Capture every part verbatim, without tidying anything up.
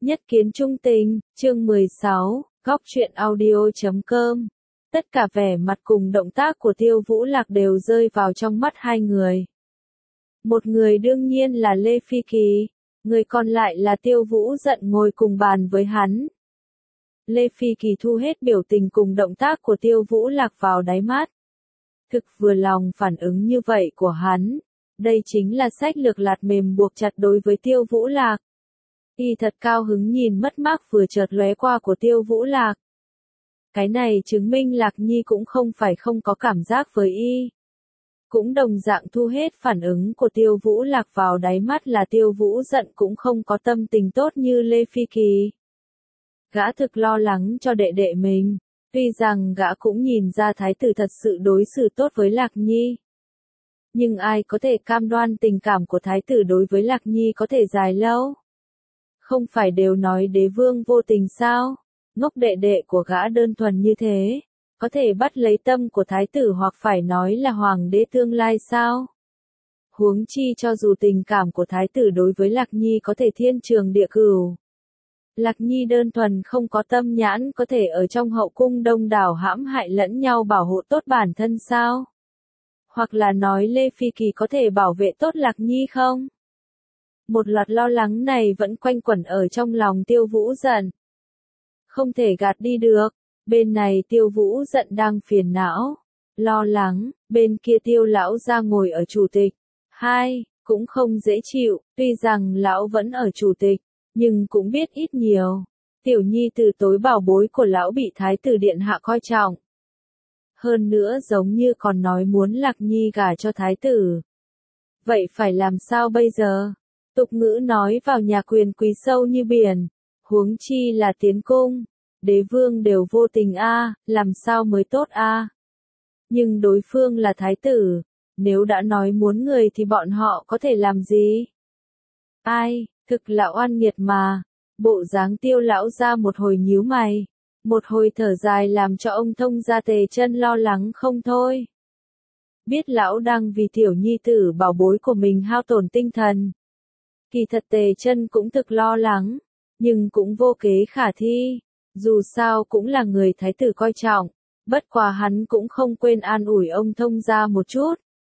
Nhất kiến trung tình, chương mười sáu, góc truyện audio chấm com. Tất cả vẻ mặt cùng động tác của Tiêu Vũ Lạc đều rơi vào trong mắt hai người. Một người đương nhiên là Lê Phi Kỳ, người còn lại là Tiêu Vũ giận ngồi cùng bàn với hắn. Lê Phi Kỳ thu hết biểu tình cùng động tác của Tiêu Vũ Lạc vào đáy mắt. Thực vừa lòng phản ứng như vậy của hắn, đây chính là sách lược lạt mềm buộc chặt đối với Tiêu Vũ Lạc. Y thật cao hứng nhìn mất mát vừa chợt lóe qua của Tiêu Vũ Lạc. Cái này chứng minh Lạc Nhi cũng không phải không có cảm giác với y. Cũng đồng dạng thu hết phản ứng của Tiêu Vũ Lạc vào đáy mắt là Tiêu Vũ giận cũng không có tâm tình tốt như Lê Phi Kỳ. Gã thực lo lắng cho đệ đệ mình, tuy rằng gã cũng nhìn ra thái tử thật sự đối xử tốt với Lạc Nhi. Nhưng ai có thể cam đoan tình cảm của thái tử đối với Lạc Nhi có thể dài lâu? Không phải đều nói đế vương vô tình sao? Ngốc đệ đệ của gã đơn thuần như thế, có thể bắt lấy tâm của thái tử hoặc phải nói là hoàng đế tương lai sao? Huống chi cho dù tình cảm của thái tử đối với Lạc Nhi có thể thiên trường địa cửu. Lạc Nhi đơn thuần không có tâm nhãn có thể ở trong hậu cung đông đảo hãm hại lẫn nhau bảo hộ tốt bản thân sao? Hoặc là nói Lê Phi Kỳ có thể bảo vệ tốt Lạc Nhi không? Một loạt lo lắng này vẫn quanh quẩn ở trong lòng Tiêu Vũ giận. Không thể gạt đi được, bên này Tiêu Vũ giận đang phiền não, lo lắng, bên kia Tiêu lão gia ngồi ở chủ tịch. Hai, cũng không dễ chịu, tuy rằng lão vẫn ở chủ tịch, nhưng cũng biết ít nhiều. Tiểu nhi từ tối bảo bối của lão bị thái tử điện hạ coi trọng. Hơn nữa giống như còn nói muốn Lạc Nhi gả cho thái tử. Vậy phải làm sao bây giờ? Tục ngữ nói vào nhà quyền quý sâu như biển, huống chi là tiến cung, đế vương đều vô tình a, làm sao mới tốt a? Nhưng đối phương là thái tử, nếu đã nói muốn người thì bọn họ có thể làm gì? Ai, thực là oan nghiệt mà. Bộ dáng Tiêu lão ra một hồi nhíu mày, một hồi thở dài làm cho ông Thông Gia Tề Chân lo lắng không thôi. Biết lão đang vì tiểu nhi tử bảo bối của mình hao tổn tinh thần. Kỳ thật Tề Chân cũng thực lo lắng, nhưng cũng vô kế khả thi, dù sao cũng là người thái tử coi trọng, bất quá hắn cũng không quên an ủi ông Thông Gia một chút.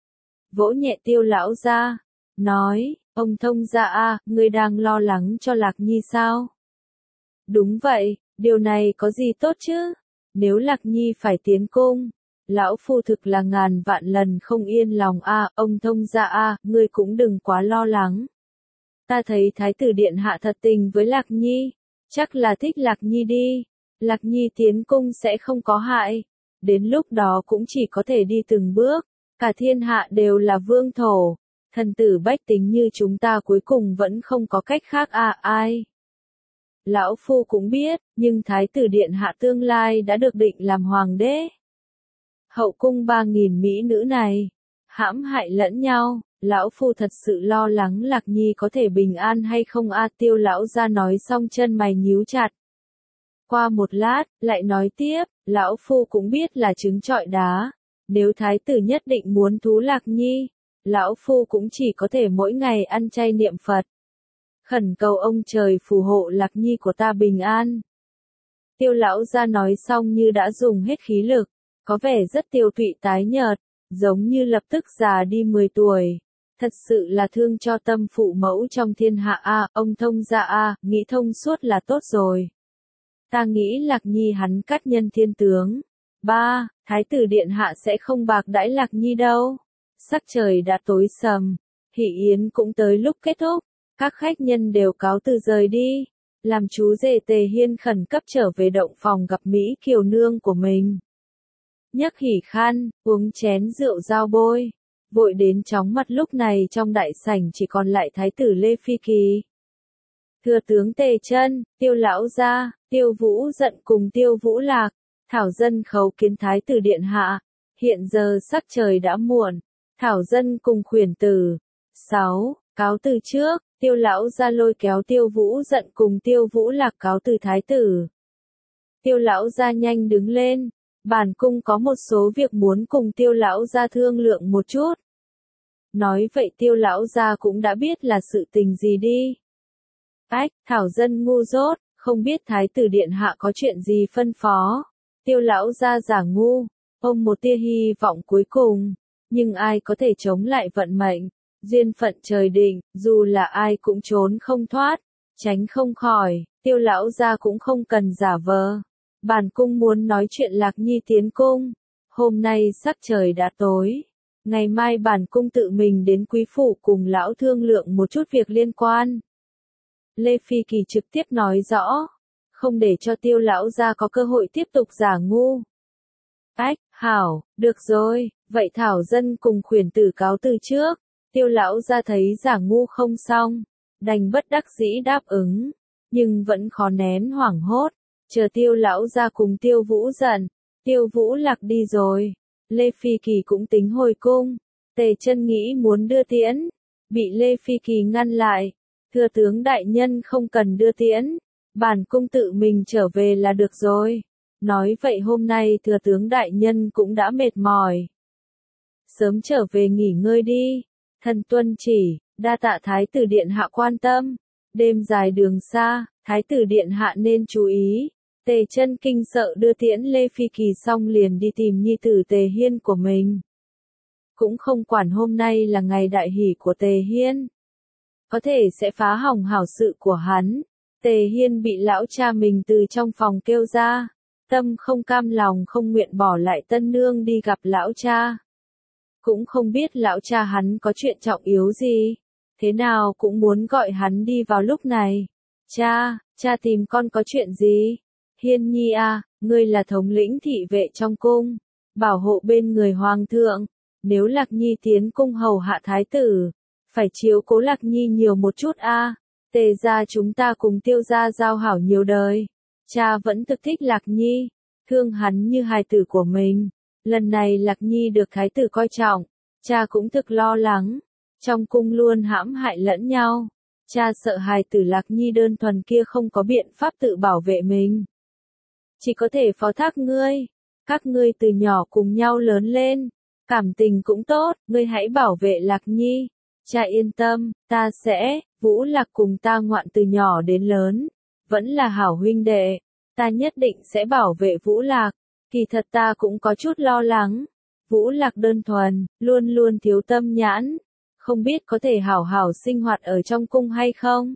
Vỗ nhẹ Tiêu lão ra, nói, ông Thông Gia a, ngươi đang lo lắng cho Lạc Nhi sao? Đúng vậy, điều này có gì tốt chứ? Nếu Lạc Nhi phải tiến cung, lão phu thực là ngàn vạn lần không yên lòng a, ông Thông Gia a, ngươi cũng đừng quá lo lắng. Ta thấy thái tử điện hạ thật tình với Lạc Nhi, chắc là thích Lạc Nhi đi. Lạc Nhi tiến cung sẽ không có hại, đến lúc đó cũng chỉ có thể đi từng bước, cả thiên hạ đều là vương thổ, thần tử bách tính như chúng ta cuối cùng vẫn không có cách khác à ai. Lão phu cũng biết, nhưng thái tử điện hạ tương lai đã được định làm hoàng đế. Hậu cung ba nghìn mỹ nữ này, hãm hại lẫn nhau. Lão phu thật sự lo lắng Lạc Nhi có thể bình an hay không a. Tiêu lão ra nói xong chân mày nhíu chặt. Qua một lát, lại nói tiếp, lão phu cũng biết là trứng trọi đá. Nếu thái tử nhất định muốn thú Lạc Nhi, lão phu cũng chỉ có thể mỗi ngày ăn chay niệm Phật. Khẩn cầu ông trời phù hộ Lạc Nhi của ta bình an. Tiêu lão ra nói xong như đã dùng hết khí lực, có vẻ rất tiêu tụy tái nhợt, giống như lập tức già đi mười tuổi. Thật sự là thương cho tâm phụ mẫu trong thiên hạ a, ông Thông Gia a, nghĩ thông suốt là tốt rồi. Ta nghĩ Lạc Nhi hắn cắt nhân thiên tướng. Ba, thái tử điện hạ sẽ không bạc đãi Lạc Nhi đâu. Sắc trời đã tối sầm, hỷ yến cũng tới lúc kết thúc, các khách nhân đều cáo từ rời đi. Làm chú rể Tề Hiên khẩn cấp trở về động phòng gặp Mỹ Kiều nương của mình. Nhấc hỉ khăn, uống chén rượu giao bôi. Vội đến chóng mặt lúc này trong đại sảnh chỉ còn lại thái tử Lê Phi Kỳ. Thừa tướng Tề Chân, Tiêu lão gia, Tiêu Vũ giận cùng Tiêu Vũ Lạc, thảo dân khấu kiến thái tử điện hạ. Hiện giờ sắc trời đã muộn, thảo dân cùng khuyển tử. Sáu, cáo từ trước, Tiêu lão gia lôi kéo Tiêu Vũ giận cùng Tiêu Vũ Lạc cáo từ thái tử. Tiêu lão gia nhanh đứng lên. Bản cung có một số việc muốn cùng Tiêu lão gia thương lượng một chút. Nói vậy Tiêu lão gia cũng đã biết là sự tình gì đi. Ách, Thảo Dân ngu dốt, không biết Thái tử Điện Hạ có chuyện gì phân phó. Tiêu lão gia giả ngu, ôm một tia hy vọng cuối cùng, nhưng ai có thể chống lại vận mệnh, duyên phận trời định, dù là ai cũng trốn không thoát, tránh không khỏi, tiêu lão gia cũng không cần giả vờ. Bản cung muốn nói chuyện Lạc Nhi tiến cung, hôm nay sắc trời đã tối, ngày mai bản cung tự mình đến quý phủ cùng lão thương lượng một chút việc liên quan. Lê Phi Kỳ trực tiếp nói rõ, không để cho tiêu lão gia có cơ hội tiếp tục giả ngu. Ách, hảo, được rồi, vậy Thảo Dân cùng khuyển tử cáo từ trước. Tiêu lão gia thấy giả ngu không xong, đành bất đắc dĩ đáp ứng, nhưng vẫn khó nén hoảng hốt, chờ tiêu lão gia cùng tiêu vũ giận, tiêu vũ lạc đi rồi. Lê Phi Kỳ cũng tính hồi cung, Tề Chân nghĩ muốn đưa tiễn, bị Lê Phi Kỳ ngăn lại, thưa tướng đại nhân không cần đưa tiễn, bản cung tự mình trở về là được rồi. Nói vậy hôm nay thừa tướng đại nhân cũng đã mệt mỏi. Sớm trở về nghỉ ngơi đi, thần tuân chỉ, đa tạ Thái tử Điện Hạ quan tâm. Đêm dài đường xa, Thái tử Điện Hạ nên chú ý. Tề Chân kinh sợ đưa tiễn Lê Phi Kỳ xong liền đi tìm nhi tử Tề Hiên của mình. Cũng không quản hôm nay là ngày đại hỷ của Tề Hiên, có thể sẽ phá hỏng hảo sự của hắn. Tề Hiên bị lão cha mình từ trong phòng kêu ra, tâm không cam lòng không nguyện bỏ lại tân nương đi gặp lão cha. Cũng không biết lão cha hắn có chuyện trọng yếu gì, thế nào cũng muốn gọi hắn đi vào lúc này. Cha, cha tìm con có chuyện gì? Hiên nhi à, ngươi là thống lĩnh thị vệ trong cung, bảo hộ bên người hoàng thượng, nếu Lạc Nhi tiến cung hầu hạ thái tử, phải chiếu cố Lạc Nhi nhiều một chút a. À. Tề gia chúng ta cùng Tiêu gia giao hảo nhiều đời, cha vẫn thực thích Lạc Nhi, thương hắn như hài tử của mình. Lần này Lạc Nhi được thái tử coi trọng, cha cũng thực lo lắng, trong cung luôn hãm hại lẫn nhau, cha sợ hài tử Lạc Nhi đơn thuần kia không có biện pháp tự bảo vệ mình. Chỉ có thể phó thác ngươi, các ngươi từ nhỏ cùng nhau lớn lên, cảm tình cũng tốt, ngươi hãy bảo vệ Lạc Nhi. Cha yên tâm, ta sẽ, Vũ Lạc cùng ta ngoạn từ nhỏ đến lớn, vẫn là hảo huynh đệ, ta nhất định sẽ bảo vệ Vũ Lạc. Kỳ thật ta cũng có chút lo lắng, Vũ Lạc đơn thuần, luôn luôn thiếu tâm nhãn, không biết có thể hảo hảo sinh hoạt ở trong cung hay không.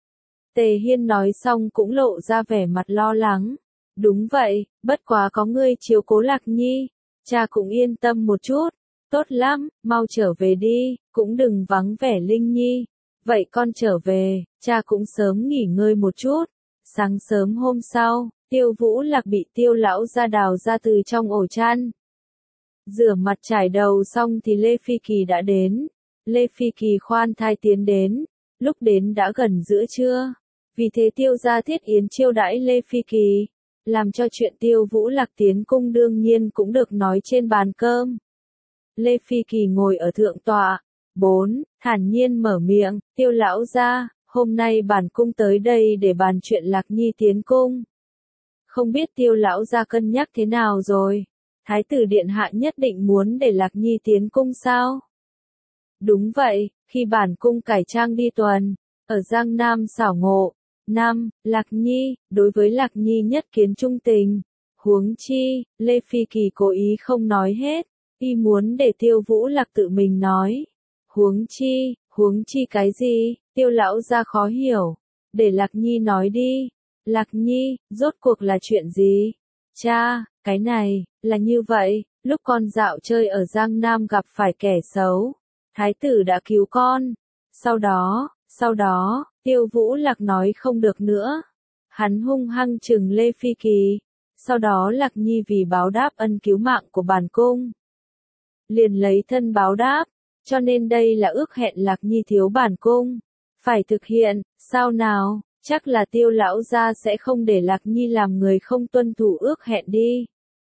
Tề Hiên nói xong cũng lộ ra vẻ mặt lo lắng. Đúng vậy, bất quá có ngươi chiếu cố Lạc Nhi, cha cũng yên tâm một chút. Tốt lắm, mau trở về đi, cũng đừng vắng vẻ Linh Nhi. Vậy con trở về, cha cũng sớm nghỉ ngơi một chút. Sáng sớm hôm sau, Tiêu Vũ Lạc bị Tiêu lão gia đào ra từ trong ổ chăn. Rửa mặt trải đầu xong thì Lê Phi Kỳ đã đến. Lê Phi Kỳ khoan thai tiến đến, lúc đến đã gần giữa trưa. Vì thế Tiêu gia thiết yến chiêu đãi Lê Phi Kỳ, làm cho chuyện Tiêu Vũ Lạc tiến cung đương nhiên cũng được nói trên bàn cơm. Lê Phi Kỳ ngồi ở thượng tọa, bốn, thản nhiên mở miệng, Tiêu lão gia, hôm nay bản cung tới đây để bàn chuyện Lạc Nhi tiến cung. Không biết Tiêu lão gia cân nhắc thế nào rồi? Thái tử Điện Hạ nhất định muốn để Lạc Nhi tiến cung sao? Đúng vậy, khi bản cung cải trang đi tuần, ở Giang Nam xảo ngộ. Năm, Lạc Nhi, đối với Lạc Nhi nhất kiến trung tình. Huống chi, Lê Phi Kỳ cố ý không nói hết, y muốn để Tiêu Vũ Lạc tự mình nói. Huống chi, huống chi cái gì? Tiêu lão gia khó hiểu. Để Lạc Nhi nói đi. Lạc Nhi, rốt cuộc là chuyện gì? Cha, cái này, là như vậy, lúc con dạo chơi ở Giang Nam gặp phải kẻ xấu. Thái tử đã cứu con. Sau đó, sau đó, Tiêu Vũ Lạc nói không được nữa. Hắn hung hăng trừng Lê Phi Kỳ. Sau đó Lạc Nhi vì báo đáp ân cứu mạng của bản cung, liền lấy thân báo đáp, cho nên đây là ước hẹn Lạc Nhi thiếu bản cung. Phải thực hiện, sao nào, chắc là Tiêu lão gia sẽ không để Lạc Nhi làm người không tuân thủ ước hẹn đi.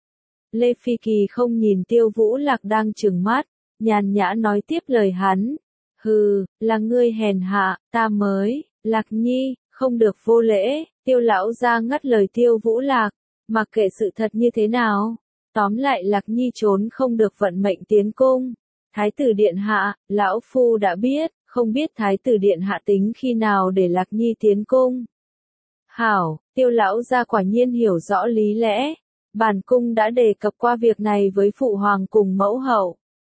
Lê Phi Kỳ không nhìn Tiêu Vũ Lạc đang trừng mắt, nhàn nhã nói tiếp lời hắn. Hừ, là ngươi hèn hạ, ta mới, Lạc Nhi, không được vô lễ. Tiêu lão gia ngắt lời Tiêu Vũ Lạc, mặc kệ sự thật như thế nào. Tóm lại Lạc Nhi trốn không được vận mệnh tiến cung. Thái tử Điện Hạ, lão phu đã biết, không không biết thái tử điện hạ tính khi nào để Lạc Nhi tiến cung. Hảo, Tiêu lão gia quả nhiên hiểu rõ lý lẽ. Bản cung đã đề cập qua việc này với phụ hoàng cùng mẫu hậu.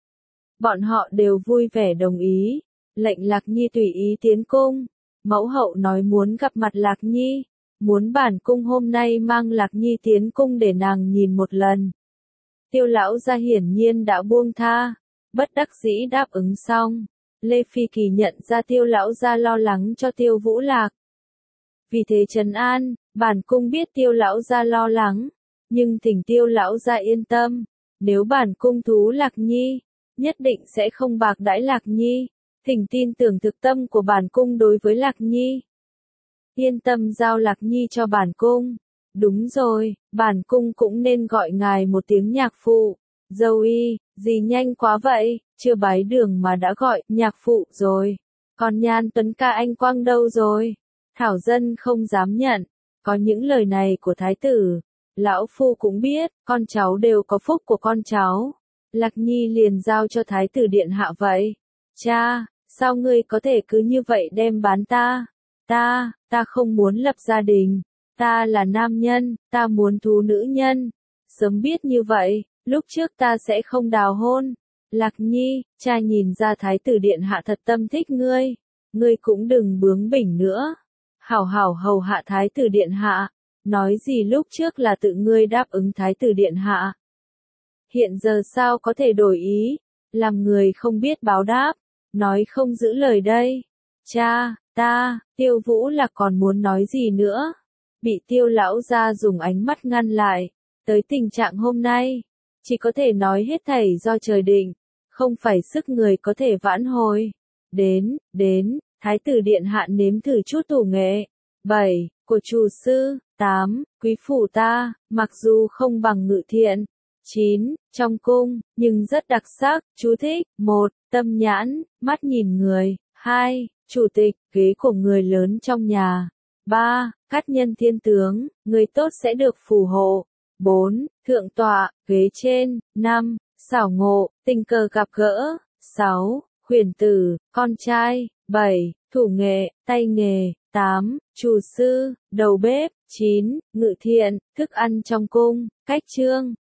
Bọn họ đều vui vẻ đồng ý, lệnh Lạc Nhi tùy ý tiến cung. Mẫu hậu nói muốn gặp mặt Lạc Nhi, muốn bản cung hôm nay mang Lạc Nhi tiến cung để nàng nhìn một lần. Tiêu lão gia hiển nhiên đã buông tha, bất đắc dĩ đáp ứng xong. Lê Phi Kỳ nhận ra Tiêu lão gia lo lắng cho Tiêu Vũ Lạc. Vì thế trấn an, bản cung biết Tiêu lão gia lo lắng, nhưng thỉnh Tiêu lão gia yên tâm, nếu bản cung thú Lạc Nhi, nhất định sẽ không bạc đãi Lạc Nhi, thỉnh tin tưởng thực tâm của bản cung đối với Lạc Nhi. Yên tâm giao Lạc Nhi cho bản cung. Đúng rồi, bản cung cũng nên gọi ngài một tiếng nhạc phụ. Dâu y, gì nhanh quá vậy, chưa bái đường mà đã gọi nhạc phụ rồi. Còn Nhan Tuấn ca anh Quang đâu rồi? Thảo dân không dám nhận. Có những lời này của thái tử, lão phu cũng biết, con cháu đều có phúc của con cháu. Lạc Nhi liền giao cho thái tử điện hạ vậy. Cha, sao ngươi có thể cứ như vậy đem bán ta? Ta, ta không muốn lập gia đình. Ta là nam nhân, ta muốn thú nữ nhân. Sớm biết như vậy, lúc trước ta sẽ không đào hôn. Lạc Nhi, cha nhìn ra thái tử điện hạ thật tâm thích ngươi. Ngươi cũng đừng bướng bỉnh nữa. Hảo hảo hầu hạ thái tử điện hạ. Nói gì lúc trước là tự ngươi đáp ứng thái tử điện hạ. Hiện giờ sao có thể đổi ý, làm người không biết báo đáp, nói không giữ lời đây. Cha, ta, Tiêu Vũ Lạc còn muốn nói gì nữa? Bị Tiêu lão gia dùng ánh mắt ngăn lại, tới tình trạng hôm nay, chỉ có thể nói hết thảy do trời định, không phải sức người có thể vãn hồi. Đến, đến, thái tử điện hạ nếm thử chút thủ nghệ. bảy. Của chủ sư. tám. Quý phủ ta, mặc dù không bằng Ngự Thiện. chín. Trong cung, nhưng rất đặc sắc. Chú thích. một. Tâm nhãn, mắt nhìn người. hai. Chủ tịch, ghế của người lớn trong nhà. ba. Cát nhân thiên tướng, người tốt sẽ được phù hộ. bốn. Thượng tọa, ghế trên. năm. Xảo ngộ, tình cờ gặp gỡ. sáu. Huyền tử, con trai. bảy. Thủ nghệ, tay nghề. tám. Chủ sư, đầu bếp. chín. Ngự thiện, thức ăn trong cung. Cách chương